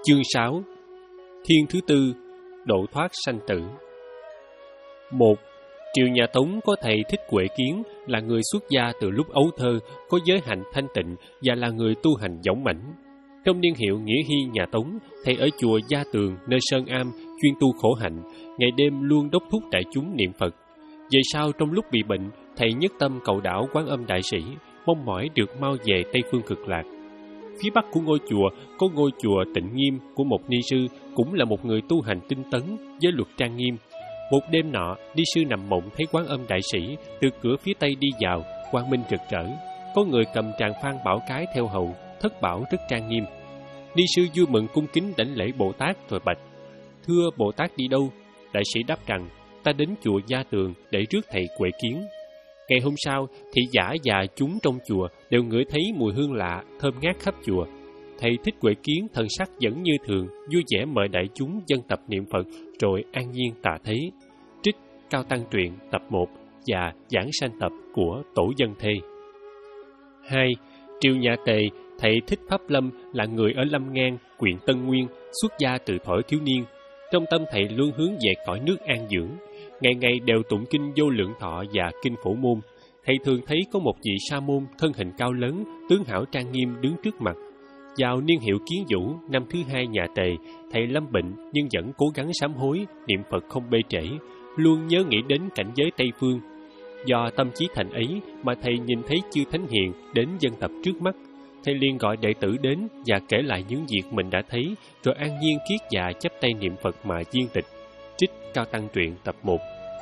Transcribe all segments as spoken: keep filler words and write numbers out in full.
Chương sáu. Thiên thứ tư, độ thoát sanh tử. Một. Triều nhà Tống có thầy Thích Huệ Kiến, là người xuất gia từ lúc ấu thơ, có giới hạnh thanh tịnh và là người tu hành dũng mãnh. Trong niên hiệu Nghĩa Hy nhà Tống, thầy ở chùa Gia Tường nơi Sơn Am chuyên tu khổ hạnh, ngày đêm luôn đốc thúc đại chúng niệm Phật. Về sau trong lúc bị bệnh, thầy nhất tâm cầu đảo Quán Âm Đại Sĩ, mong mỏi được mau về Tây Phương Cực Lạc. Phía bắc của ngôi chùa có ngôi chùa Tịnh Nghiêm của một ni sư, cũng là một người tu hành tinh tấn, giới luật trang nghiêm. Một đêm nọ, ni sư nằm mộng thấy Quán Âm Đại Sĩ từ cửa phía tây đi vào, quang minh rực rỡ. Có người cầm tràng phan bảo cái theo hầu, thất bảo rất trang nghiêm. Ni sư vui mừng cung kính đảnh lễ Bồ Tát rồi bạch: Thưa Bồ Tát đi đâu? Đại sĩ đáp rằng: Ta đến chùa Gia Tường để rước thầy Huệ Kiến. Ngày hôm sau, thị giả và chúng trong chùa đều ngửi thấy mùi hương lạ, thơm ngát khắp chùa. Thầy Thích Huệ Kiến thần sắc vẫn như thường, vui vẻ mời đại chúng dân tập niệm Phật, rồi an nhiên tạ thế. Trích Cao Tăng Truyện tập một và Giảng Sanh tập của Tổ Dân Thê. Hai. Triều nhà Tề, thầy Thích Pháp Lâm là người ở Lâm Ngang, huyện Tân Nguyên, xuất gia từ thuở thiếu niên. Trong tâm thầy luôn hướng về cõi nước an dưỡng, ngày ngày đều tụng kinh Vô Lượng Thọ và kinh Phổ Môn. Thầy thường thấy có một vị sa môn thân hình cao lớn, tướng hảo trang nghiêm đứng trước mặt. Vào niên hiệu Kiến Vũ năm thứ hai nhà Tề, thầy lâm bệnh nhưng vẫn cố gắng sám hối, niệm Phật không bê trễ, luôn nhớ nghĩ đến cảnh giới Tây Phương. Do tâm trí thành ấy mà thầy nhìn thấy chư thánh hiền đến dân tập trước mắt. Thầy liền gọi đệ tử đến và kể lại những việc mình đã thấy, rồi an nhiên kiết dạ chắp tay niệm Phật mà viên tịch. Trích Cao Tăng Truyện tập một.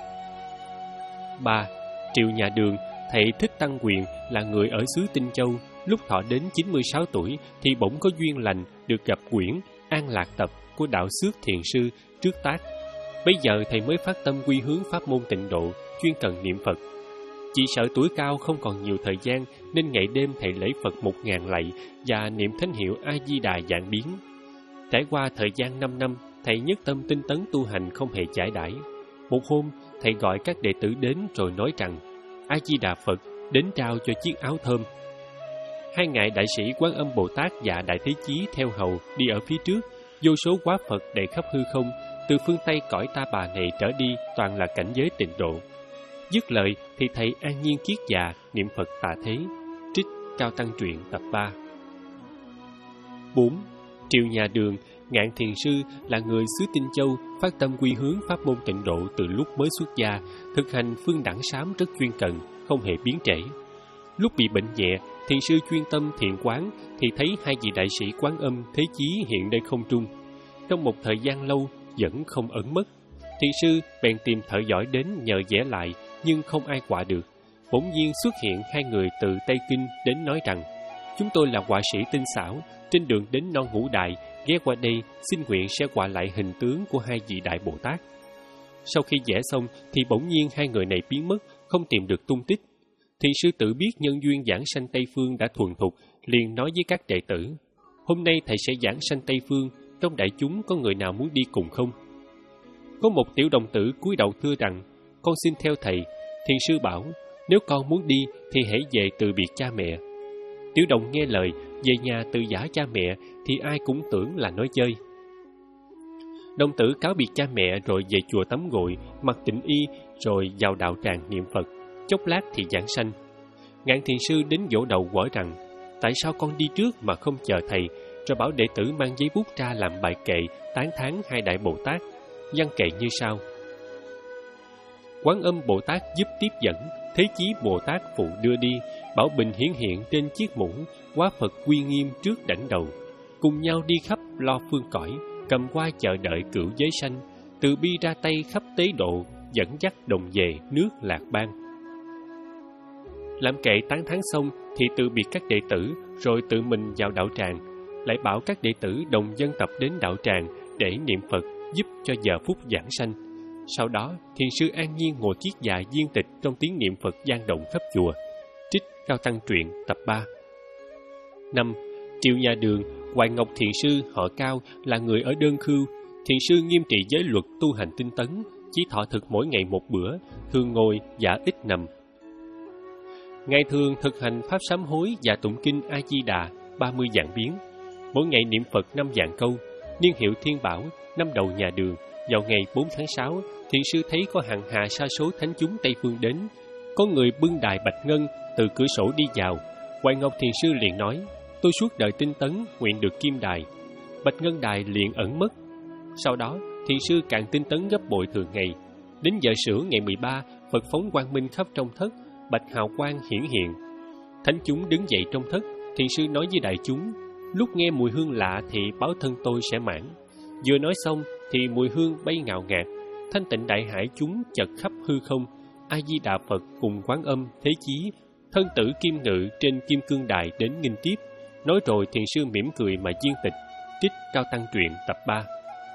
Ba. Triều nhà Đường, thầy Thích Tăng Quyền là người ở xứ Tinh Châu. Lúc thọ đến chín mươi sáu tuổi thì bỗng có duyên lành được gặp quyển An Lạc Tập của đạo xước thiền sư trước tác. Bây giờ thầy mới phát tâm quy hướng pháp môn tịnh độ, chuyên cần niệm Phật. Chỉ sợ tuổi cao không còn nhiều thời gian, nên ngày đêm thầy lễ Phật một ngàn lạy và niệm thánh hiệu A Di Đà vạn biến. Trải qua thời gian năm năm, thầy nhất tâm tinh tấn tu hành không hề chải đãi. Một hôm, thầy gọi các đệ tử đến rồi nói rằng: A Di Đà Phật đến trao cho chiếc áo thơm. Hai ngài đại sĩ Quán Âm Bồ Tát và Đại Thế Chí theo hầu đi ở phía trước, vô số hóa Phật đầy khắp hư không, từ phương Tây cõi Ta Bà này trở đi toàn là cảnh giới tịnh độ. Dứt lời thì thầy an nhiên kiết dạ niệm Phật tạ thế. Trích Cao Tăng Truyện tập ba. Bốn. Triều nhà Đường, Ngạn Thiền Sư là người xứ Tinh Châu, phát tâm quy hướng pháp môn tịnh độ từ lúc mới xuất gia, thực hành phương đẳng sám rất chuyên cần, không hề biến trễ. Lúc bị bệnh nhẹ, thiền sư chuyên tâm thiện quán thì thấy hai vị đại sĩ Quán Âm Thế Chí hiện nơi không trung. Trong một thời gian lâu vẫn không ẩn mất, thiền sư bèn tìm thợ giỏi đến nhờ vẽ lại, nhưng không ai họa được. Bỗng nhiên xuất hiện hai người từ Tây Kinh đến nói rằng: Chúng tôi là họa sĩ tinh xảo, trên đường đến non Ngũ Đại, ghé qua đây xin nguyện sẽ họa lại hình tướng của hai vị Đại Bồ Tát. Sau khi vẽ xong thì bỗng nhiên hai người này biến mất, không tìm được tung tích. Thiền sư tự biết nhân duyên giảng sanh Tây Phương đã thuần thục, liền nói với các đệ tử: Hôm nay thầy sẽ giảng sanh Tây Phương, trong đại chúng có người nào muốn đi cùng không? Có một tiểu đồng tử cúi đầu thưa rằng: Con xin theo thầy. Thiền sư bảo: Nếu con muốn đi thì hãy về từ biệt cha mẹ. Tiểu đồng nghe lời, về nhà từ giả cha mẹ thì ai cũng tưởng là nói chơi. Đồng tử cáo biệt cha mẹ rồi về chùa tắm gội, mặc tịnh y, rồi vào đạo tràng niệm Phật. Chốc lát thì giảng sanh. Ngạn Thiền sư đến vỗ đầu hỏi rằng: Tại sao con đi trước mà không chờ thầy? Rồi bảo đệ tử mang giấy bút ra làm bài kệ tán thán hai Đại Bồ Tát. Văn kệ như sau: Quán Âm Bồ Tát giúp tiếp dẫn, Thế Chí Bồ Tát phụ đưa đi, Bảo Bình hiển hiện trên chiếc mũ, hóa Phật quy nghiêm trước đảnh đầu. Cùng nhau đi khắp lo phương cõi, cầm qua chờ đợi cửu giới sanh, từ bi ra tay khắp tế độ, dẫn dắt đồng về nước Lạc Bang. Làm kệ tán thán xong thì từ biệt các đệ tử, rồi tự mình vào đạo tràng, lại bảo các đệ tử đồng dân tập đến đạo tràng để niệm Phật giúp cho giờ phút giảng sanh. Sau đó, thiền sư an nhiên ngồi kiết dạ viên tịch trong tiếng niệm Phật vang động khắp chùa. Trích Cao Tăng Truyện tập ba. Năm. Triều nhà Đường, Hoài Ngọc Thiền sư họ Cao là người ở Đơn Khưu. Thiền sư nghiêm trị giới luật tu hành tinh tấn, chỉ thọ thực mỗi ngày một bữa, thường ngồi và ít nằm. Ngày thường thực hành pháp sám hối và tụng kinh A Di Đà ba mươi vạn biến, mỗi ngày niệm Phật năm vạn câu. niên hiệu Thiên Bảo, năm đầu nhà Đường. Vào ngày bốn tháng sáu, thiền sư thấy có hàng hà sa số thánh chúng Tây Phương đến. Có người bưng đài bạch ngân từ cửa sổ đi vào. Hoài Ngọc thiền sư liền nói: tôi suốt đời tinh tấn, nguyện được kim đài. Bạch ngân đài liền ẩn mất. Sau đó, thiền sư càng tinh tấn gấp bội thường ngày. Đến giờ sửu ngày mười ba, Phật phóng quang minh khắp trong thất, bạch hào quang hiển hiện. Thánh chúng đứng dậy trong thất, thiền sư nói với đại chúng: lúc nghe mùi hương lạ thì báo thân tôi sẽ mãn. Vừa nói xong thì mùi hương bay ngào ngạt, thanh tịnh đại hải chúng chật khắp hư không. A Di Đà Phật cùng Quán Âm, Thế Chí, thân tử kim ngự trên kim cương đài đến nghinh tiếp. Nói rồi thiền sư mỉm cười mà viên tịch. Trích Cao Tăng Truyện tập ba.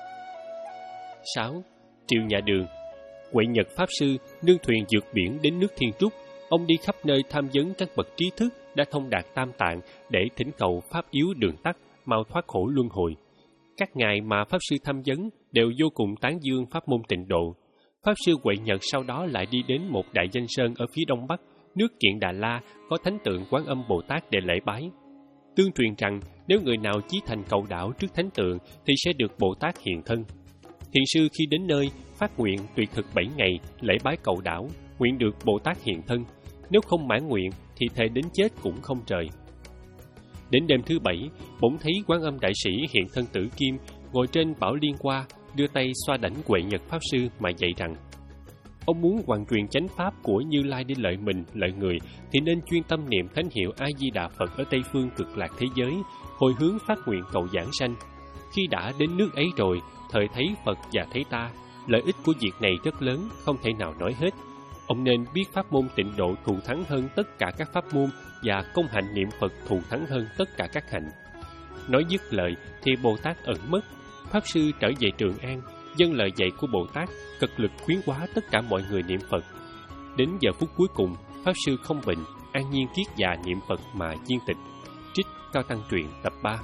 sáu. Triệu Nhà Đường. Huệ Nhật Pháp Sư nương thuyền vượt biển đến nước Thiên Trúc. Ông đi khắp nơi tham vấn các bậc trí thức đã thông đạt tam tạng để thỉnh cầu pháp yếu đường tắt, mau thoát khổ luân hồi. Các ngài mà Pháp Sư tham vấn đều vô cùng tán dương pháp môn Tịnh Độ. Pháp Sư Huệ Nhật sau đó lại đi đến một đại danh sơn ở phía đông bắc, nước Kiện Đà La, có thánh tượng Quán Âm Bồ Tát để lễ bái. Tương truyền rằng nếu người nào chí thành cầu đảo trước thánh tượng thì sẽ được Bồ Tát hiện thân. Thiền sư khi đến nơi phát nguyện tuyệt thực bảy ngày lễ bái cầu đảo, nguyện được Bồ Tát hiện thân. Nếu không mãn nguyện thì thề đến chết cũng không trời. Đến đêm thứ bảy, bỗng thấy Quán Âm Đại Sĩ hiện thân tử kim, ngồi trên bảo liên hoa, đưa tay xoa đảnh Huệ Nhật Pháp Sư mà dạy rằng: ông muốn hoàn truyền chánh pháp của Như Lai để lợi mình, lợi người, thì nên chuyên tâm niệm thánh hiệu A Di Đà Phật ở Tây phương cực lạc thế giới, hồi hướng phát nguyện cầu giảng sanh. Khi đã đến nước ấy rồi, thời thấy Phật và thấy ta, lợi ích của việc này rất lớn, không thể nào nói hết. Ông nên biết pháp môn Tịnh Độ thù thắng hơn tất cả các pháp môn, và công hạnh niệm Phật thù thắng hơn tất cả các hạnh. Nói dứt lời thì Bồ Tát ẩn mất. Pháp Sư trở về Trường An, dâng lời dạy của Bồ Tát, cực lực khuyến hóa tất cả mọi người niệm Phật. Đến giờ phút cuối cùng, Pháp Sư không bệnh, an nhiên kiết già niệm Phật mà viên tịch. Trích Cao Tăng Truyện tập ba.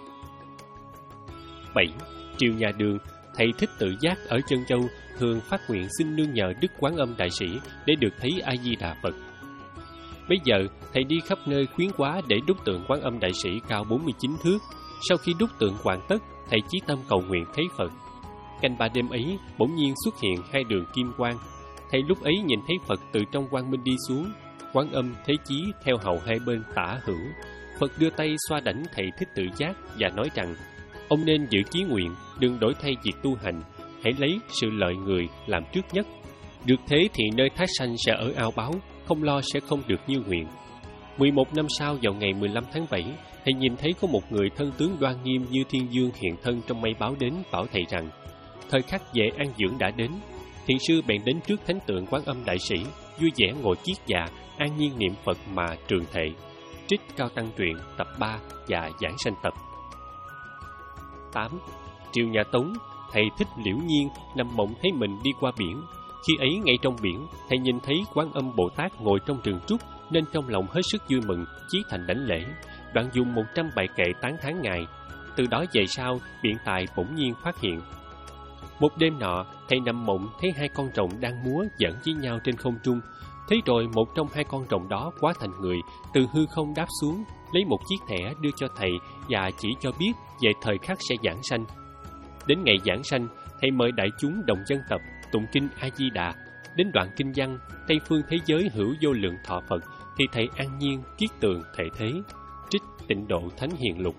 bảy. Triệu Nhà Đường. Thầy Thích Tự Giác ở Chân Châu thường phát nguyện xin nương nhờ Đức Quán Âm Đại Sĩ để được thấy A Di Đà Phật. Bây giờ thầy đi khắp nơi khuyến hóa để đúc tượng Quán Âm Đại Sĩ cao bốn mươi chín thước. Sau khi đúc tượng hoàn tất, thầy chí tâm cầu nguyện thấy Phật. Canh ba đêm ấy, bỗng nhiên xuất hiện hai đường kim quang. Thầy lúc ấy nhìn thấy Phật từ trong quang minh đi xuống, Quán Âm, Thế Chí theo hầu hai bên tả hữu. Phật đưa tay xoa đảnh thầy Thích Tự Giác và nói rằng: ông nên giữ chí nguyện, đừng đổi thay việc tu hành, hãy lấy sự lợi người làm trước nhất. Được thế thì nơi thác sanh sẽ ở ao báo, không lo sẽ không được như nguyện. mười một năm sau, vào ngày mười lăm tháng bảy, thầy nhìn thấy có một người thân tướng đoan nghiêm như thiên dương hiện thân trong mây báo đến, bảo thầy rằng thời khắc về an dưỡng đã đến. Thiền sư bèn đến trước thánh tượng Quán Âm Đại Sĩ, vui vẻ ngồi kiết dạ, an nhiên niệm Phật mà trường thệ. Trích Cao Tăng Truyện tập ba và Giảng Sanh tập. tám. Triều Nhà Tống. Thầy Thích Liễu Nhiên nằm mộng thấy mình đi qua biển. Khi ấy ngay trong biển, thầy nhìn thấy Quán Âm Bồ Tát ngồi trong rừng trúc, nên trong lòng hết sức vui mừng, chí thành đảnh lễ, đoạn dùng một trăm bài kệ tán thán ngài. Từ đó về sau, biện tài bỗng nhiên phát hiện. Một đêm nọ, thầy nằm mộng thấy hai con rồng đang múa giỡn với nhau trên không trung. Thế rồi một trong hai con rồng đó hóa thành người, từ hư không đáp xuống, lấy một chiếc thẻ đưa cho thầy và chỉ cho biết về thời khắc sẽ giảng sanh. Đến ngày giảng sanh, thầy mời đại chúng đồng dân tập tụng kinh A Di Đà. Đến đoạn kinh văn Tây phương thế giới hữu vô lượng thọ Phật thì thầy an nhiên kiết tường thệ thế. Trích Tịnh Độ Thánh Hiền Lục.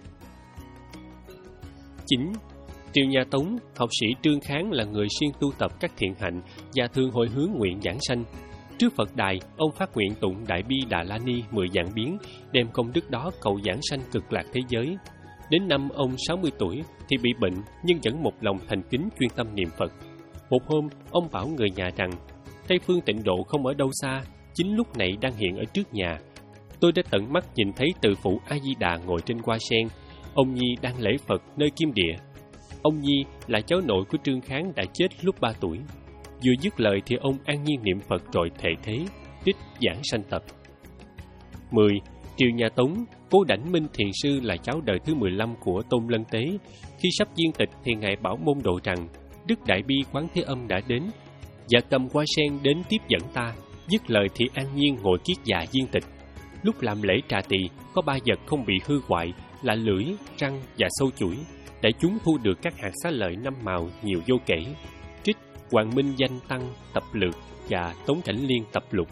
chín. Triều Nhà Tống. Học sĩ Trương Kháng là người siêng tu tập các thiện hạnh và thường hồi hướng nguyện giảng sanh. Trước Phật đài, ông phát nguyện tụng Đại Bi Đà La Ni mười vạn biến, đem công đức đó cầu giảng sanh cực lạc thế giới. Đến năm ông sáu mươi tuổi thì bị bệnh, nhưng vẫn một lòng thành kính chuyên tâm niệm Phật. Một hôm, ông bảo người nhà rằng Tây phương Tịnh Độ không ở đâu xa, chính lúc này đang hiện ở trước nhà. Tôi đã tận mắt nhìn thấy từ phụ A Di Đà ngồi trên hoa sen. Ông Nhi đang lễ Phật nơi Kim Địa. Ông Nhi là cháu nội của Trương Kháng đã chết lúc ba tuổi. Vừa dứt lời thì ông an nhiên niệm Phật rồi thệ thế. Trích Giảng Sanh tập. mười. Triều Nhà Tống. Cố Đảnh Minh Thiền Sư là cháu đời thứ mười lăm của Tôn Lân Tế. Khi sắp viên tịch thì ngài bảo môn đồ rằng Đức Đại Bi Quán Thế Âm đã đến và cầm hoa sen đến tiếp dẫn ta. Dứt lời thì an nhiên ngồi kiết già viên tịch. Lúc làm lễ trà tỳ, có ba vật không bị hư hoại là lưỡi, răng và sâu chuỗi. để chúng thu được các hạt xá lợi năm màu nhiều vô kể. Trích Hoàng Minh Danh Tăng tập lược và Tống Cảnh Liên tập lục.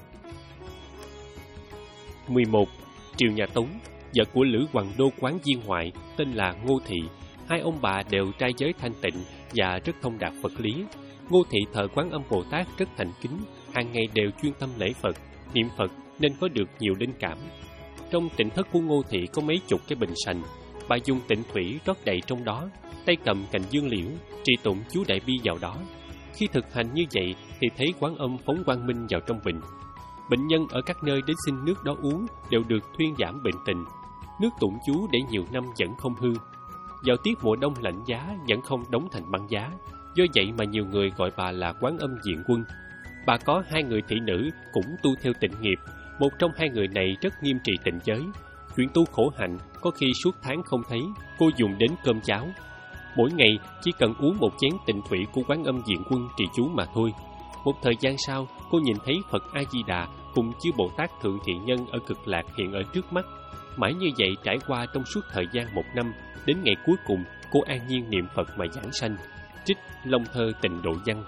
mười một. Triều nhà Tống, vợ của Lữ Hoàng Đô quán viên ngoại tên là Ngô Thị. Hai ông bà đều trai giới thanh tịnh và rất thông đạt Phật lý. Ngô Thị thờ Quán Âm Bồ Tát rất thành kính, hàng ngày đều chuyên tâm lễ Phật, niệm Phật nên có được nhiều linh cảm. Trong tịnh thất của Ngô Thị có mấy chục cái bình sành, bà dùng tịnh thủy rót đầy trong đó, tay cầm cành dương liễu, trì tụng chú đại bi vào đó. Khi thực hành như vậy thì thấy Quán Âm phóng quang minh vào trong bình. Bệnh nhân ở các nơi đến xin nước đó uống đều được thuyên giảm bệnh tình. Nước tụng chú để nhiều năm vẫn không hư. Vào tiết mùa đông lạnh giá vẫn không đóng thành băng giá. Do vậy mà nhiều người gọi bà là Quán Âm Diện Quân. Bà có hai người thị nữ cũng tu theo tịnh nghiệp. Một trong hai người này rất nghiêm trì tịnh giới. Chuyện tu khổ hạnh có khi suốt tháng không thấy, cô dùng đến cơm cháo. Mỗi ngày chỉ cần uống một chén tịnh thủy của Quán Âm Diện Quân trì chú mà thôi. Một thời gian sau, cô nhìn thấy Phật A-di-đà cùng chư Bồ Tát Thượng Thiện Nhân ở Cực Lạc hiện ở trước mắt. Mãi như vậy trải qua trong suốt thời gian một năm, đến ngày cuối cùng cô an nhiên niệm Phật mà giảng sanh. Trích Long Thơ Tịnh Độ Văn.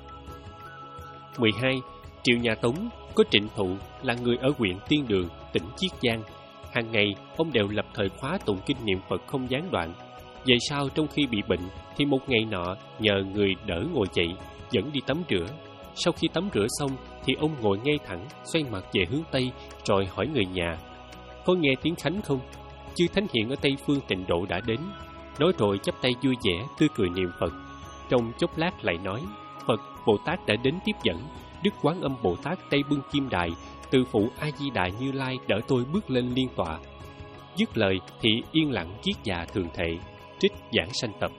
mười hai. Triều nhà Tống có Trịnh Thụ là người ở huyện Tiên Đường, tỉnh Chiết Giang. Hàng ngày ông đều lập thời khóa tụng kinh niệm Phật không gián đoạn. Về sau trong khi bị bệnh thì một ngày nọ nhờ người đỡ ngồi dậy, dẫn đi tắm rửa. Sau khi tắm rửa xong thì ông ngồi ngay thẳng, xoay mặt về hướng Tây rồi hỏi người nhà: có nghe tiếng khánh không? Chư Thánh Hiện ở Tây Phương Tịnh Độ đã đến. Nói rồi chắp tay vui vẻ tươi cười niệm Phật. Trong chốc lát lại nói: Phật Bồ Tát đã đến tiếp dẫn. Đức Quán Âm Bồ Tát Tây Bưng Kim Đài, từ phụ A Di Đà Như Lai đỡ tôi bước lên liên tọa. Dứt lời thì yên lặng kiết dạ thường thệ. Trích Giảng Sanh tập.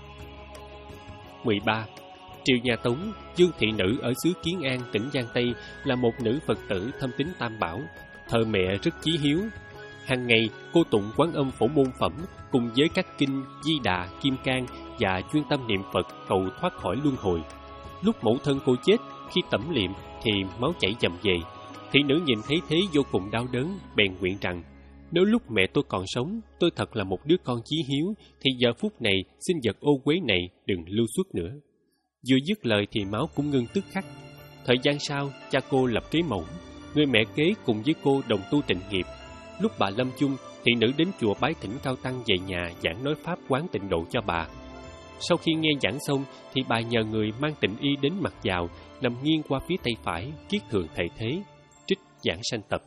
mười ba. Triều nhà Tống, Dương thị nữ ở xứ Kiến An, tỉnh Giang Tây là một nữ Phật tử thâm tín Tam Bảo, thờ mẹ rất chí hiếu. Hàng ngày cô tụng Quán Âm Phổ Môn Phẩm cùng với các kinh Di Đà, Kim Cang và chuyên tâm niệm Phật cầu thoát khỏi luân hồi. Lúc mẫu thân cô chết, khi tẩm liệm thì máu chảy dầm về. Thị nữ nhìn thấy thế vô cùng đau đớn, bèn nguyện rằng: nếu lúc mẹ tôi còn sống, tôi thật là một đứa con chí hiếu, thì giờ phút này xin vật ô uế này đừng lưu xuất nữa. Vừa dứt lời thì máu cũng ngưng tức khắc. Thời gian sau, cha cô lập kế mẫu, người mẹ kế cùng với cô đồng tu tịnh nghiệp. Lúc bà lâm chung, thị nữ đến chùa bái thỉnh Cao Tăng về nhà giảng nói pháp quán tịnh độ cho bà. Sau khi nghe giảng xong thì bà nhờ người mang tịnh y đến mặc vào, nằm nghiêng qua phía tay phải, kiết thường thệ thế. Trích Giảng Sanh tập.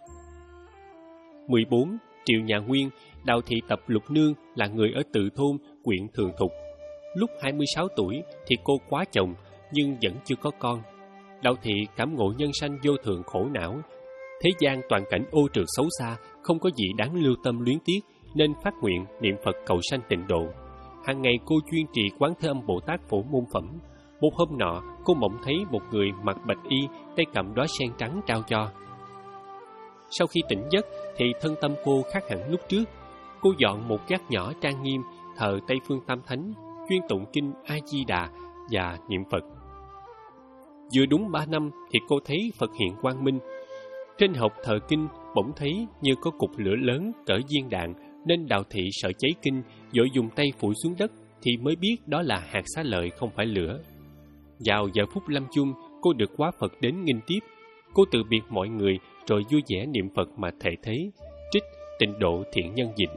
mười bốn. Triều nhà Nguyên, Đào thị Tập Lục Nương là người ở Tự Thôn, huyện Thường Thục. Lúc hai mươi sáu tuổi thì cô quá chồng nhưng vẫn chưa có con. Đào thị cảm ngộ nhân sanh vô thường khổ não. Thế gian toàn cảnh ô trượt xấu xa, không có gì đáng lưu tâm luyến tiếc, nên phát nguyện niệm Phật cầu sanh tịnh độ. Hàng ngày cô chuyên trì Quán Thế Âm Bồ Tát Phổ Môn Phẩm. Một hôm nọ, cô mộng thấy một người mặc bạch y, tay cầm đóa sen trắng trao cho. Sau khi tỉnh giấc thì thân tâm cô khác hẳn lúc trước. Cô dọn một gác nhỏ trang nghiêm, thờ Tây Phương Tam Thánh, chuyên tụng kinh A Di Đà và niệm Phật. Vừa đúng ba năm thì cô thấy Phật hiện quang minh. Trên hộp thờ kinh bỗng thấy như có cục lửa lớn cỡ viên đạn, nên Đào thị sợ cháy kinh, vội dùng tay phủi xuống đất thì mới biết đó là hạt xá lợi không phải lửa. Vào giờ phút lâm chung, cô được hóa Phật đến nghinh tiếp. Cô từ biệt mọi người rồi vui vẻ niệm Phật mà thệ thế. Trích Tịnh Độ Thiện Nhân Dịnh.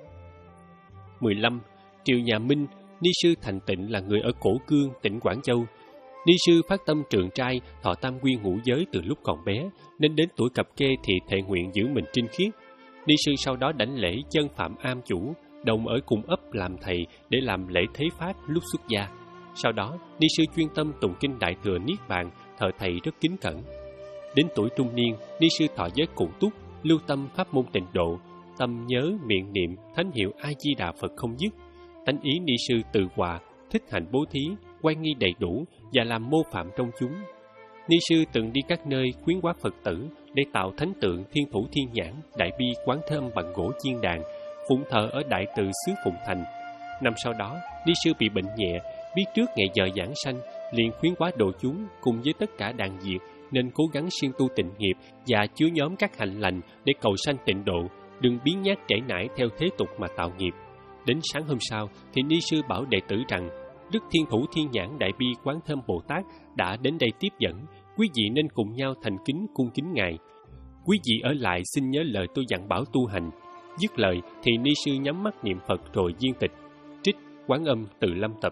mười lăm. Triều nhà Minh, Ni sư Thành Tịnh là người ở Cổ Cương, tỉnh Quảng Châu. Ni sư phát tâm trượng trai, thọ tam quy ngũ giới từ lúc còn bé, nên đến tuổi cập kê thì thệ nguyện giữ mình trinh khiết. Ni sư sau đó đảnh lễ chân phạm am chủ, đồng ở cùng ấp làm thầy để làm lễ thế pháp lúc xuất gia. Sau đó, Ni sư chuyên tâm tụng kinh Đại Thừa Niết Bàn, thờ thầy rất kính cẩn. Đến tuổi trung niên, Ni sư thọ giới cụ túc, lưu tâm pháp môn tịnh độ, tâm nhớ miệng niệm thánh hiệu A Di Đà Phật không dứt. Tánh ý Ni sư tự hòa, thích hành bố thí, quan nghi đầy đủ và làm mô phạm trong chúng. Ni sư từng đi các nơi khuyến hóa Phật tử để tạo thánh tượng Thiên Thủ Thiên Nhãn, Đại Bi Quán Thế Âm bằng gỗ chiên đàn, phụng thờ ở Đại Từ xứ Phụng Thành. Năm sau đó, Ni sư bị bệnh nhẹ, biết trước ngày giờ giảng sanh, liền khuyến hóa độ chúng cùng với tất cả đàn diệt, nên cố gắng siêng tu tịnh nghiệp và chứa nhóm các hạnh lành để cầu sanh tịnh độ, đừng biến nhát trễ nải theo thế tục mà tạo nghiệp. Đến sáng hôm sau thì ni sư bảo đệ tử rằng Đức Thiên Thủ Thiên Nhãn Đại Bi Quán Thơm Bồ Tát đã đến đây tiếp dẫn, quý vị nên cùng nhau thành kính cung kính Ngài. Quý vị ở lại xin nhớ lời tôi dặn bảo tu hành. Dứt lời thì ni sư nhắm mắt niệm Phật rồi viên tịch. Trích Quán Âm Từ Lâm Tập.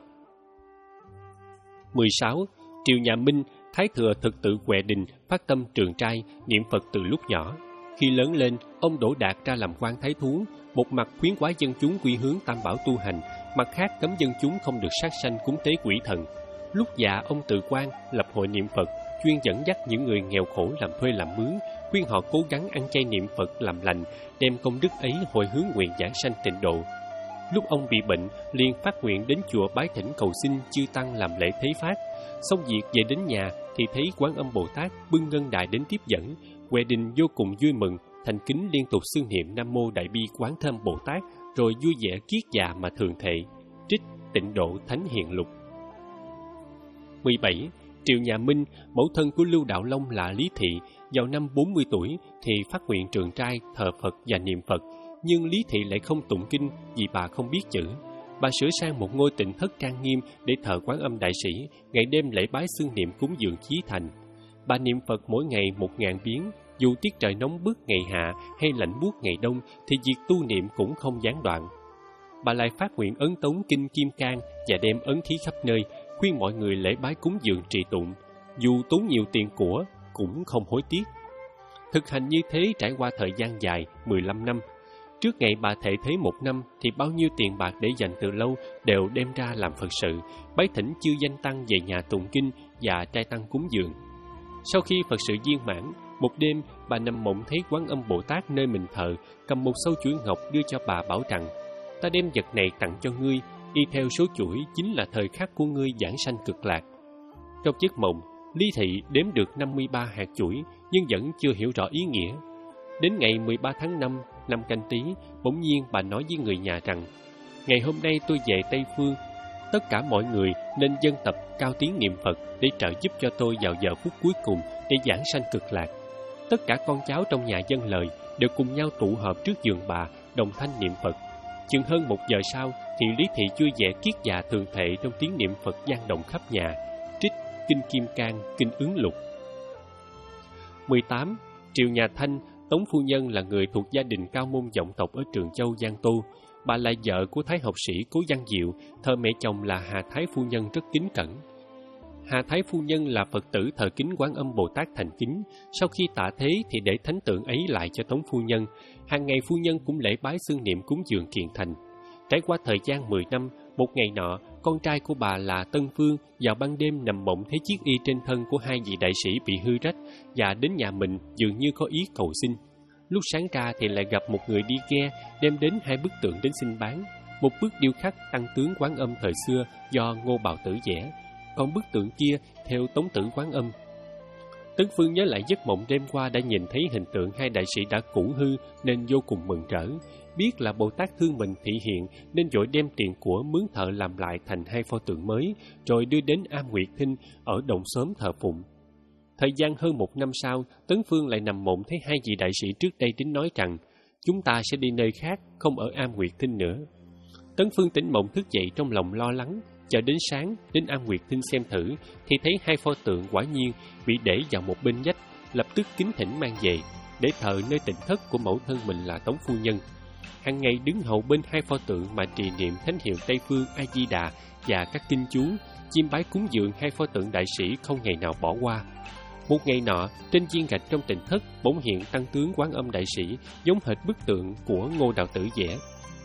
mười sáu. Triều nhà Minh, Thái Thừa Thực Tự Huệ Đình phát tâm trường trai, niệm Phật từ lúc nhỏ. Khi lớn lên, ông đổ đạt ra làm quan thái thú, một mặt khuyến khóa dân chúng quy hướng tam bảo tu hành, mặt khác cấm dân chúng không được sát sanh cúng tế quỷ thần. Lúc già, ông tự quan lập hội niệm Phật, chuyên dẫn dắt những người nghèo khổ làm thuê làm mướn, khuyên họ cố gắng ăn chay niệm Phật làm lành, đem công đức ấy hồi hướng nguyện giảng sanh tịnh độ. Lúc ông bị bệnh, liền phát nguyện đến chùa bái thỉnh cầu xin chư tăng làm lễ thế phát. Xong việc về đến nhà thì thấy Quán Âm Bồ Tát bưng ngân đài đến tiếp dẫn. Huệ Đình vô cùng vui mừng, thành kính liên tục xưng niệm Nam Mô Đại Bi Quán Thơm Bồ Tát, rồi vui vẻ kiết già mà thường thệ. Trích Tịnh Độ Thánh Hiền Lục. mười bảy. Triều nhà Minh, mẫu thân của Lưu Đạo Long là Lý Thị, vào năm bốn mươi tuổi thì phát nguyện trường trai, thờ Phật và niệm Phật, nhưng Lý Thị lại không tụng kinh vì bà không biết chữ. Bà sửa sang một ngôi tịnh thất trang nghiêm để thờ Quán Âm Đại Sĩ, ngày đêm lễ bái xưng niệm cúng dường chí thành. Bà niệm Phật mỗi ngày một ngàn biến, dù tiết trời nóng bức ngày hạ hay lạnh buốt ngày đông thì việc tu niệm cũng không gián đoạn. Bà lại phát nguyện ấn tống kinh Kim Cang và đem ấn khí khắp nơi, khuyên mọi người lễ bái cúng dường trì tụng, dù tốn nhiều tiền của cũng không hối tiếc. Thực hành như thế trải qua thời gian dài, mười lăm năm. Trước ngày bà thệ thế một năm thì bao nhiêu tiền bạc để dành từ lâu đều đem ra làm Phật sự, bái thỉnh chư danh tăng về nhà tụng kinh và trai tăng cúng dường. Sau khi Phật sự viên mãn, một đêm bà nằm mộng thấy Quán Âm Bồ Tát nơi mình thờ, cầm một sâu chuỗi ngọc đưa cho bà bảo rằng: ta đem vật này tặng cho ngươi, y theo số chuỗi chính là thời khắc của ngươi giảng sanh cực lạc. Trong giấc mộng, Lý Thị đếm được năm mươi ba hạt chuỗi nhưng vẫn chưa hiểu rõ ý nghĩa. Đến ngày mười ba tháng năm năm Canh Tý, bỗng nhiên bà nói với người nhà rằng: ngày hôm nay tôi về Tây Phương, tất cả mọi người nên dân tập cao tiếng niệm Phật để trợ giúp cho tôi vào giờ phút cuối cùng để giảng sanh cực lạc. Tất cả con cháu trong nhà dâng lời đều cùng nhau tụ họp trước giường bà, đồng thanh niệm Phật. Chừng hơn một giờ sau thì Lý Thị vui vẻ kiết già thường thệ trong tiếng niệm Phật vang động khắp nhà. Trích Kinh Kim Cang, Kinh Ứng Lục. mười tám. Triều nhà Thanh, Tống phu nhân là người thuộc gia đình cao môn vọng tộc ở Trường Châu, Giang Tô. Bà là vợ của Thái học sĩ Cố Văn Diệu, thờ mẹ chồng là Hà Thái phu nhân rất kính cẩn. Hà Thái phu nhân là Phật tử thờ kính Quán Âm Bồ Tát thành kính. Sau khi tạ thế thì để thánh tượng ấy lại cho Tống phu nhân. Hàng ngày phu nhân cũng lễ bái xưng niệm cúng dường kiện thành. Trải qua thời gian mười năm, một ngày nọ, con trai của bà là Tân Phương vào ban đêm nằm mộng thấy chiếc y trên thân của hai vị đại sĩ bị hư rách và đến nhà mình dường như có ý cầu xin. Lúc sáng ra thì lại gặp một người đi ghe đem đến hai bức tượng đến xin bán. Một bức điêu khắc tăng tướng Quán Âm thời xưa do Ngô Bào Tử vẽ, còn bức tượng kia theo Tống Tử Quán Âm. Tấn Phương nhớ lại giấc mộng đêm qua đã nhìn thấy hình tượng hai đại sĩ đã cũ hư nên vô cùng mừng rỡ. Biết là Bồ Tát thương mình thị hiện nên vội đem tiền của mướn thợ làm lại thành hai pho tượng mới, rồi đưa đến Am Nguyệt Thinh ở đồng xóm thờ phụng. Thời gian hơn một năm sau, Tấn Phương lại nằm mộng thấy hai vị đại sĩ trước đây đến nói rằng chúng ta sẽ đi nơi khác, không ở Am Nguyệt Thinh nữa. Tấn Phương tỉnh mộng thức dậy trong lòng lo lắng, chờ đến sáng đến Am Nguyệt Thinh xem thử thì thấy hai pho tượng quả nhiên bị để vào một bên vách, lập tức kính thỉnh mang về để thờ nơi tịnh thất của mẫu thân mình là Tống phu nhân. Hàng ngày đứng hầu bên hai pho tượng mà trì niệm thánh hiệu Tây Phương A Di Đà và các kinh chú, chiêm bái cúng dường hai pho tượng đại sĩ không ngày nào bỏ qua. Một ngày nọ, trên viên gạch trong tịnh thất bỗng hiện tăng tướng Quán Âm đại sĩ giống hệt bức tượng của Ngô Đạo Tử vẽ.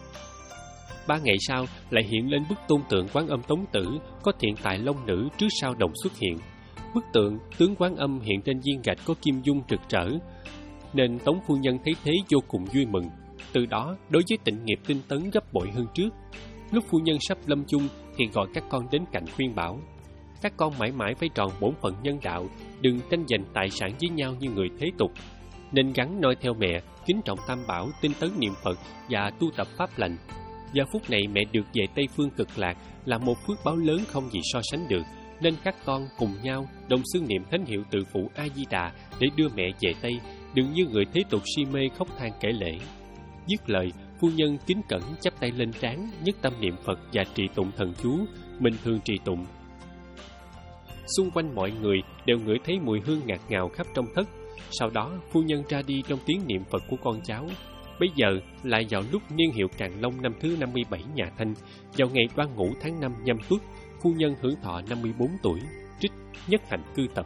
Ba ngày sau lại hiện lên bức tôn tượng Quán Âm Tống Tử có thiện tài long nữ trước sau đồng xuất hiện. Bức tượng tướng Quán Âm hiện trên viên gạch có kim dung rực rỡ, nên Tống phu nhân thấy thế vô cùng vui mừng. Từ đó, đối với tịnh nghiệp tinh tấn gấp bội hơn trước. Lúc phu nhân sắp lâm chung thì gọi các con đến cạnh khuyên bảo: các con mãi mãi phải tròn bổn phận nhân đạo, đừng tranh giành tài sản với nhau như người thế tục, nên gắn noi theo mẹ, kính trọng tam bảo, tinh tấn niệm Phật và tu tập pháp lành. Giờ phút này mẹ được về Tây Phương cực lạc là một phước báo lớn không gì so sánh được, nên các con cùng nhau đồng xưng niệm thánh hiệu Từ Phụ A Di Đà để đưa mẹ về Tây, đừng như người thế tục si mê khóc than kể lễ. Dứt lời, Phu nhân kính cẩn chắp tay lên trán, nhất tâm niệm Phật và trì tụng thần chú, minh thương trì tụng. Xung quanh mọi người đều ngửi thấy mùi hương ngạt ngào khắp trong thất. Sau đó, phu nhân ra đi trong tiếng niệm Phật của con cháu. Bây giờ lại vào lúc niên hiệu Càn Long năm thứ năm mươi bảy nhà Thanh, vào ngày Đoan Ngũ tháng năm Nhâm Tuất, phu nhân hưởng thọ năm mươi bốn tuổi, trích nhất hạnh cư tập.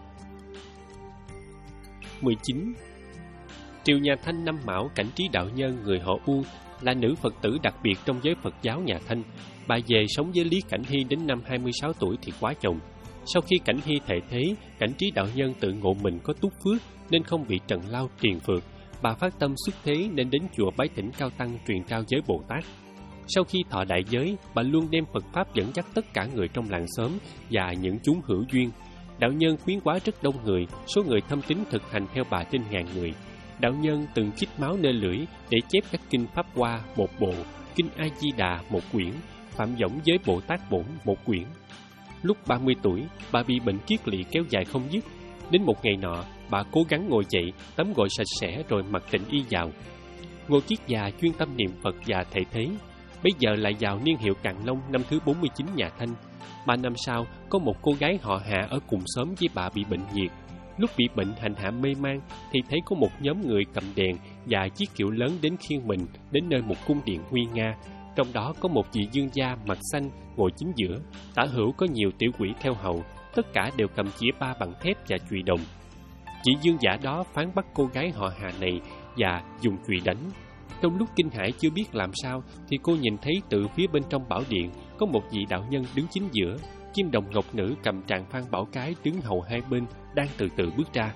mười chín. Triều nhà Thanh năm Mão, Cảnh Trí đạo nhân người họ U là nữ Phật tử đặc biệt trong giới Phật giáo nhà Thanh. Bà về sống với Lý Cảnh Hy đến năm hai mươi sáu tuổi thì quá chồng. Sau khi Cảnh Hy thệ thế, Cảnh Trí đạo nhân tự ngộ mình có túc phước nên không bị trần lao triền phược. Bà phát tâm xuất thế nên đến chùa bái thỉnh cao tăng truyền trao giới Bồ Tát. Sau khi thọ đại giới, bà luôn đem Phật pháp dẫn dắt tất cả người trong làng xóm và những chúng hữu duyên. Đạo nhân khuyến hóa rất đông người, số người thâm tín thực hành theo bà trên ngàn người. Đạo nhân từng chích máu nơi lưỡi để chép các kinh Pháp Hoa một bộ, kinh A Di Đà một quyển, Phạm Võng giới Bồ Tát Bổn một quyển. Lúc ba mươi tuổi, bà bị bệnh kiết lỵ kéo dài không dứt. Đến một ngày nọ, bà cố gắng ngồi dậy, tắm gội sạch sẽ rồi mặc tịnh y vào. Ngô Kiết già chuyên tâm niệm Phật và thệ thế. Bây giờ lại vào niên hiệu Càn Long năm thứ bốn mươi chín nhà Thanh. Ba năm sau, có một cô gái họ Hạ ở cùng xóm với bà bị bệnh nhiệt. Lúc bị bệnh hành hạ mê man, thì thấy có một nhóm người cầm đèn và chiếc kiệu lớn đến khiêng mình đến nơi một cung điện nguy nga. Trong đó có một vị dương gia mặt xanh ngồi chính giữa, tả hữu có nhiều tiểu quỷ theo hầu, tất cả đều cầm chĩa ba bằng thép và chùy đồng. Vị dương giả đó phán bắt cô gái họ Hà này và dùng chùy đánh. Trong lúc kinh hãi chưa biết làm sao, thì cô nhìn thấy từ phía bên trong bảo điện có một vị đạo nhân đứng chính giữa, kim đồng ngọc nữ cầm tràng phan bảo cái đứng hầu hai bên, đang từ từ bước ra.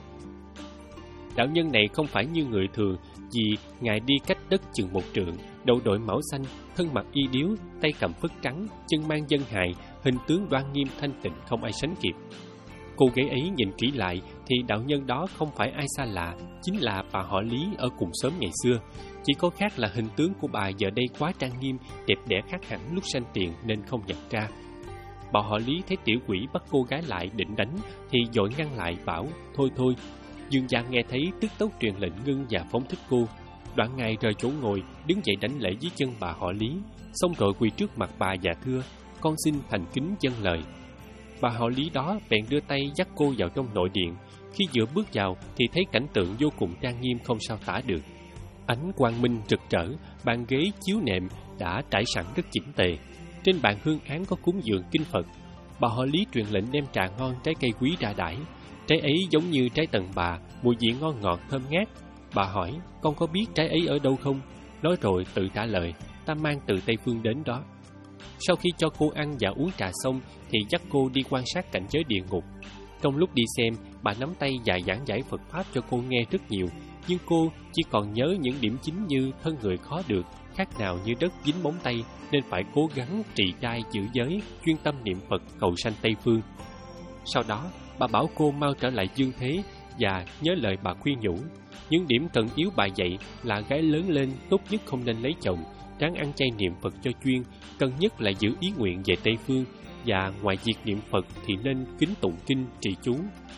Đạo nhân này không phải như người thường, vì ngài đi cách đất chừng một trượng, đầu đội mão xanh, thân mặc y điếu, tay cầm phất trắng, chân mang dân hài, hình tướng đoan nghiêm thanh tịnh không ai sánh kịp. Cô gái ấy nhìn kỹ lại thì đạo nhân đó không phải ai xa lạ, chính là bà họ Lý ở cùng xóm ngày xưa. Chỉ có khác là hình tướng của bà giờ đây quá trang nghiêm, đẹp đẽ khác hẳn lúc sanh tiền nên không nhận ra. Bà họ Lý thấy tiểu quỷ bắt cô gái lại định đánh thì vội ngăn lại bảo thôi thôi. Dương gia nghe thấy tức tốc truyền lệnh ngưng và phóng thích cô. Đoạn ngài rời chỗ ngồi, đứng dậy đánh lễ dưới chân bà họ Lý, xong rồi quỳ trước mặt bà và thưa: con xin thành kính dâng lời. Bà họ Lý đó bèn đưa tay dắt cô vào trong nội điện. Khi vừa bước vào thì thấy cảnh tượng vô cùng trang nghiêm không sao tả được. Ánh quang minh rực rỡ, bàn ghế chiếu nệm đã trải sẵn rất chỉnh tề. Trên bàn hương án có cúng dường kinh Phật. Bà họ Lý truyền lệnh đem trà ngon trái cây quý ra đãi. Trái ấy giống như trái tần bà, mùi vị ngon ngọt thơm ngát. Bà hỏi: con có biết trái ấy ở đâu không? Nói rồi tự trả lời: ta mang từ Tây Phương đến đó. Sau khi cho cô ăn và uống trà xong thì dắt cô đi quan sát cảnh giới địa ngục. Trong lúc đi xem, bà nắm tay và giảng giải Phật Pháp cho cô nghe rất nhiều, nhưng cô chỉ còn nhớ những điểm chính như thân người khó được, khác nào như đất dính móng tay, nên phải cố gắng trì trai giữ giới, chuyên tâm niệm Phật cầu sanh Tây Phương. Sau đó, bà bảo cô mau trở lại dương thế và nhớ lời bà khuyên nhủ. Những điểm cần yếu bà dạy là gái lớn lên tốt nhất không nên lấy chồng, ráng ăn chay niệm Phật cho chuyên, cần nhất là giữ ý nguyện về Tây Phương, và ngoài việc niệm Phật thì nên kính tụng kinh trì chú.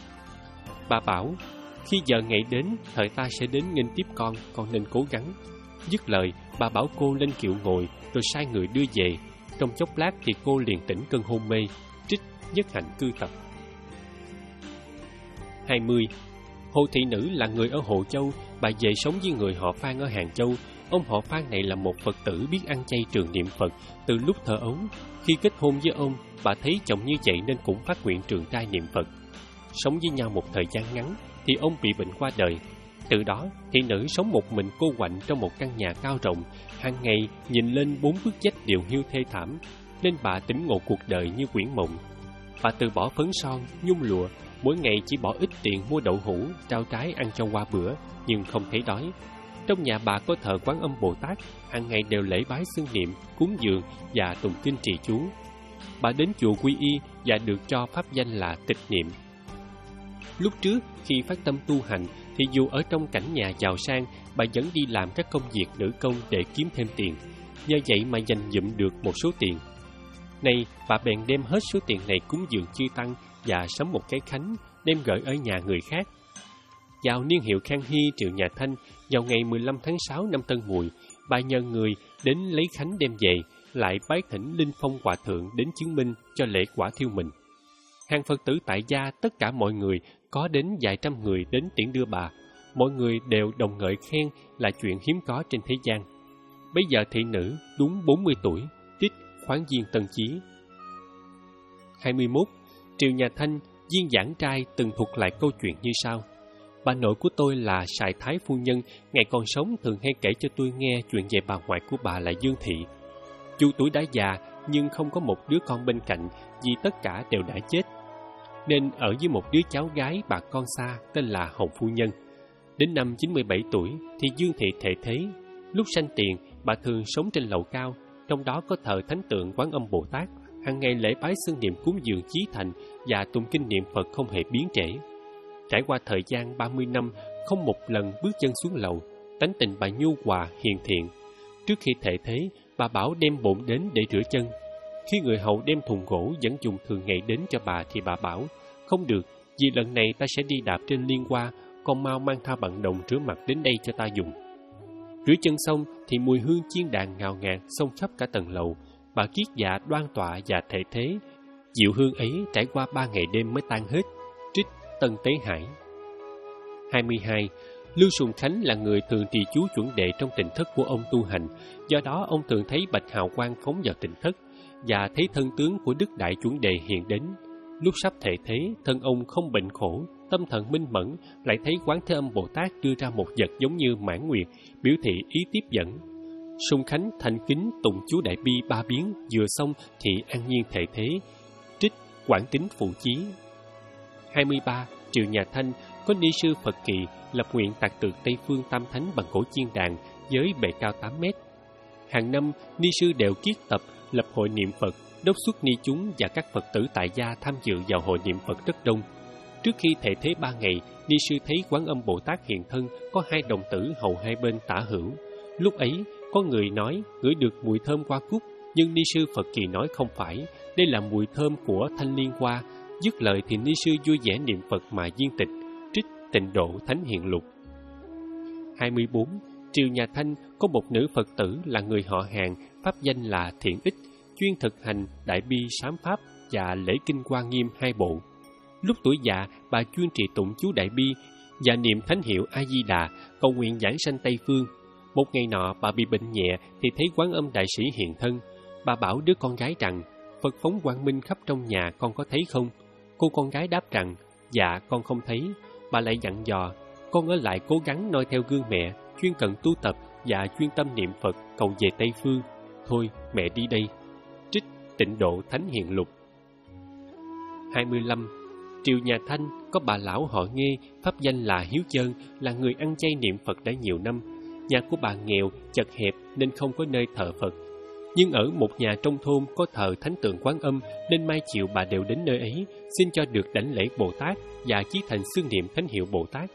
Bà bảo: khi giờ ngày đến, thời ta sẽ đến nghênh tiếp con, con nên cố gắng. Dứt lời, bà bảo cô lên kiệu ngồi, rồi sai người đưa về. Trong chốc lát thì cô liền tỉnh cơn hôn mê. Trích nhất hạnh cư tập. hai mươi. Hồ thị nữ là người ở Hồ Châu, bà về sống với người họ Phan ở Hàng Châu. Ông họ Phan này là một Phật tử biết ăn chay trường niệm Phật từ lúc thơ ấu. Khi kết hôn với ông, bà thấy chồng như vậy nên cũng phát nguyện trường trai niệm Phật. Sống với nhau một thời gian ngắn thì ông bị bệnh qua đời. Từ đó, thị nữ sống một mình cô quạnh trong một căn nhà cao rộng, hàng ngày nhìn lên bốn bức vách điều hiu thê thảm, nên bà tỉnh ngộ cuộc đời như quyển mộng. Bà từ bỏ phấn son, nhung lụa, mỗi ngày chỉ bỏ ít tiền mua đậu hũ, trao trái ăn cho qua bữa, nhưng không thấy đói. Trong nhà bà có thờ Quán Âm Bồ Tát, hàng ngày đều lễ bái xưng niệm, cúng dường và tụng kinh trì chú. Bà đến chùa quy y và được cho pháp danh là Tịch Niệm. Lúc trước, khi phát tâm tu hành, thì dù ở trong cảnh nhà giàu sang, bà vẫn đi làm các công việc nữ công để kiếm thêm tiền. Nhờ vậy mà dành dụm được một số tiền. Nay, bà bèn đem hết số tiền này cúng dường chư tăng và sắm một cái khánh, đem gửi ở nhà người khác. Vào niên hiệu Khang Hy triều nhà Thanh, vào ngày mười lăm tháng sáu năm Tân Mùi, bà nhờ người đến lấy khánh đem về, lại bái thỉnh Linh Phong Hòa Thượng đến chứng minh cho lễ quả thiêu mình. Hàng Phật tử tại gia tất cả mọi người, có đến vài trăm người đến tiễn đưa bà. Mọi người đều đồng ngợi khen là chuyện hiếm có trên thế gian. Bây giờ thị nữ đúng bốn mươi tuổi, trích khoáng viên Tân Chí. hai mươi mốt. Triều nhà Thanh, viên giảng trai từng thuật lại câu chuyện như sau. Bà nội của tôi là Sài Thái phu nhân, ngày còn sống thường hay kể cho tôi nghe chuyện về bà ngoại của bà là Dương Thị. Dù tuổi đã già nhưng không có một đứa con bên cạnh vì tất cả đều đã chết, nên ở với một đứa cháu gái bà con xa tên là Hồng phu nhân. Đến năm chín mươi bảy tuổi thì Dương Thị thệ thế. Lúc sanh tiền, bà thường sống trên lầu cao, trong đó có thờ thánh tượng Quán Âm Bồ Tát, hàng ngày lễ bái xưng niệm cúng dường chí thành và tụng kinh niệm Phật không hề biến trễ. Trải qua thời gian ba mươi năm, không một lần bước chân xuống lầu, tánh tình bà nhu hòa, hiền thiện. Trước khi thệ thế, bà bảo đem bộn đến để rửa chân. Khi người hầu đem thùng gỗ dẫn dùng thường ngày đến cho bà thì bà bảo, không được, vì lần này ta sẽ đi đạp trên liên hoa, con mau mang tha bằng đồng rửa mặt đến đây cho ta dùng. Rửa chân xong thì mùi hương chiên đàn ngào ngạt xông khắp cả tầng lầu. Bà kiết dạ đoan tọa và thệ thế. Diệu hương ấy trải qua ba ngày đêm mới tan hết. Trích Tân Tế Hải. hai mươi hai. Lưu Sùng Khánh là người thường trì chú chuẩn đệ trong tịnh thất của ông tu hành, do đó ông thường thấy bạch hào quang phóng vào tịnh thất và thấy thân tướng của Đức Đại chuẩn đệ hiện đến. Lúc sắp thệ thế, thân ông không bệnh khổ, tâm thần minh mẫn, lại thấy Quán Thế Âm Bồ Tát đưa ra một vật giống như mãn nguyệt, biểu thị ý tiếp dẫn. Sùng Khánh thành kính tụng chú Đại Bi ba biến, vừa xong thì an nhiên thệ thế. Trích Quảng Tín Phụ Chí. hai mươi ba. Triều nhà Thanh có ni sư Phật Kỳ lập nguyện tạc tượng Tây Phương Tam Thánh bằng gỗ chiên đàn với bề cao tám mét. Hàng năm, ni sư đều kiết tập lập hội niệm Phật, đốc xuất ni chúng và các Phật tử tại gia tham dự vào hội niệm Phật rất đông. Trước khi thệ thế ba ngày, ni sư thấy Quán Âm Bồ Tát hiện thân, có hai đồng tử hầu hai bên tả hữu. Lúc ấy, có người nói ngửi được mùi thơm hoa cúc, nhưng ni sư Phật Kỳ nói không phải, đây là mùi thơm của thanh liên hoa. Dứt lời thì ni sư vui vẻ niệm Phật mà viên tịch. Trích Tịnh Độ Thánh Hiện Lục. hai mươi bốn. Triều nhà Thanh có một nữ Phật tử là người họ Hàng, pháp danh là Thiện Ích, chuyên thực hành Đại Bi Sám Pháp và lễ kinh Hoa Nghiêm hai bộ. Lúc tuổi già, bà chuyên trì tụng chú Đại Bi và niệm thánh hiệu A Di Đà, cầu nguyện giảng sanh Tây Phương. Một ngày nọ, bà bị bệnh nhẹ thì thấy Quán Âm Đại Sĩ hiện thân. Bà bảo đứa con gái rằng, Phật phóng quang minh khắp trong nhà, con có thấy không? Cô con gái đáp rằng, dạ con không thấy. Bà lại dặn dò, con ở lại cố gắng noi theo gương mẹ, chuyên cần tu tập và chuyên tâm niệm Phật, cầu về Tây Phương. Thôi, mẹ đi đây. Trích Tịnh Độ Thánh Hiện Lục. hai mươi lăm. Triều nhà Thanh có bà lão họ Nghê, pháp danh là Hiếu Chơn, là người ăn chay niệm Phật đã nhiều năm. Nhà của bà nghèo, chật hẹp nên không có nơi thờ Phật. Nhưng ở một nhà trong thôn có thờ thánh tượng Quán Âm, nên mai chiều bà đều đến nơi ấy, xin cho được đảnh lễ Bồ Tát và chí thành xương niệm thánh hiệu Bồ Tát.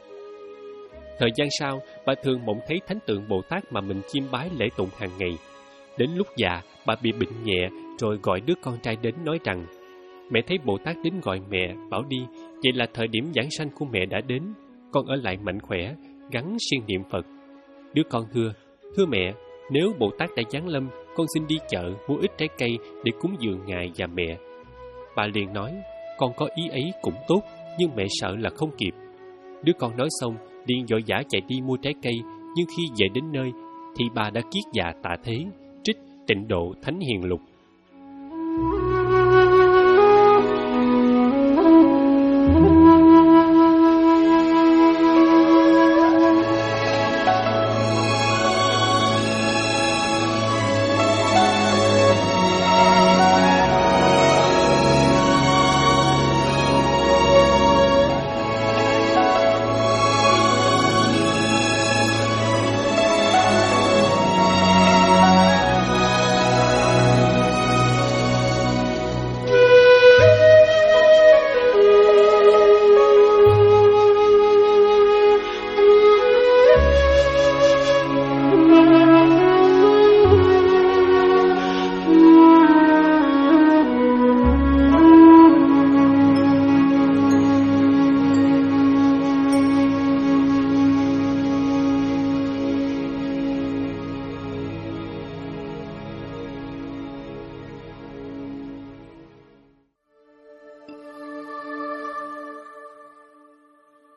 Thời gian sau, bà thường mộng thấy thánh tượng Bồ Tát mà mình chiêm bái lễ tụng hàng ngày. Đến lúc già, bà bị bệnh nhẹ, rồi gọi đứa con trai đến nói rằng, mẹ thấy Bồ Tát đến gọi mẹ, bảo đi, vậy là thời điểm giảng sanh của mẹ đã đến, con ở lại mạnh khỏe, gắng siêng niệm Phật. Đứa con thưa, thưa mẹ, nếu Bồ Tát đã giáng lâm, con xin đi chợ mua ít trái cây để cúng dường Ngài và mẹ. Bà liền nói, con có ý ấy cũng tốt, nhưng mẹ sợ là không kịp. Đứa con nói xong, liền vội vã chạy đi mua trái cây, nhưng khi về đến nơi, thì bà đã kiết dạ tạ thế. Trích Tịnh Độ Thánh Hiền Lục.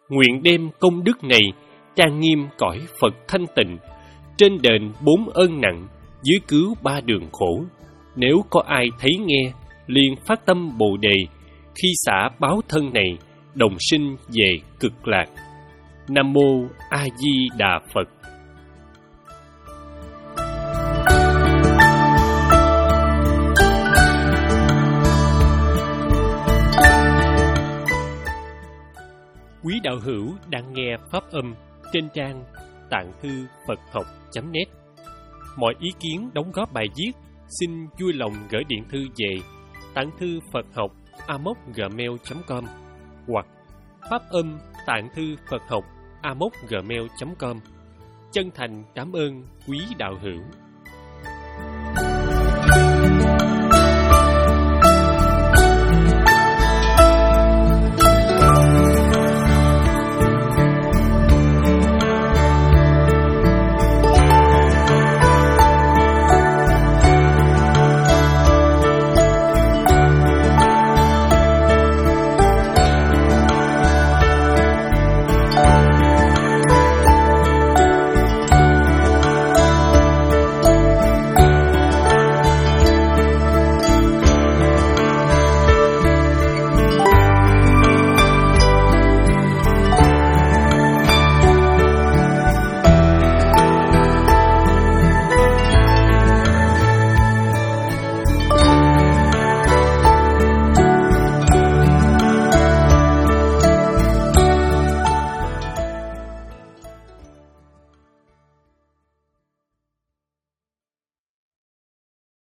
Nguyện đem công đức này trang nghiêm cõi Phật thanh tịnh, trên đền bốn ơn nặng, dưới cứu ba đường khổ. Nếu có ai thấy nghe, liền phát tâm Bồ Đề, khi xả báo thân này, đồng sinh về cực lạc. Nam mô A Di Đà Phật. Quý đạo hữu đang nghe pháp âm trên trang tạng thư Phật học chấm net. Mọi ý kiến đóng góp bài viết xin vui lòng gửi điện thư về tạng thư Phật học a m o gmail chấm com hoặc pháp âm tạng thư Phật học a m o gmail chấm com. Chân thành cảm ơn quý đạo hữu.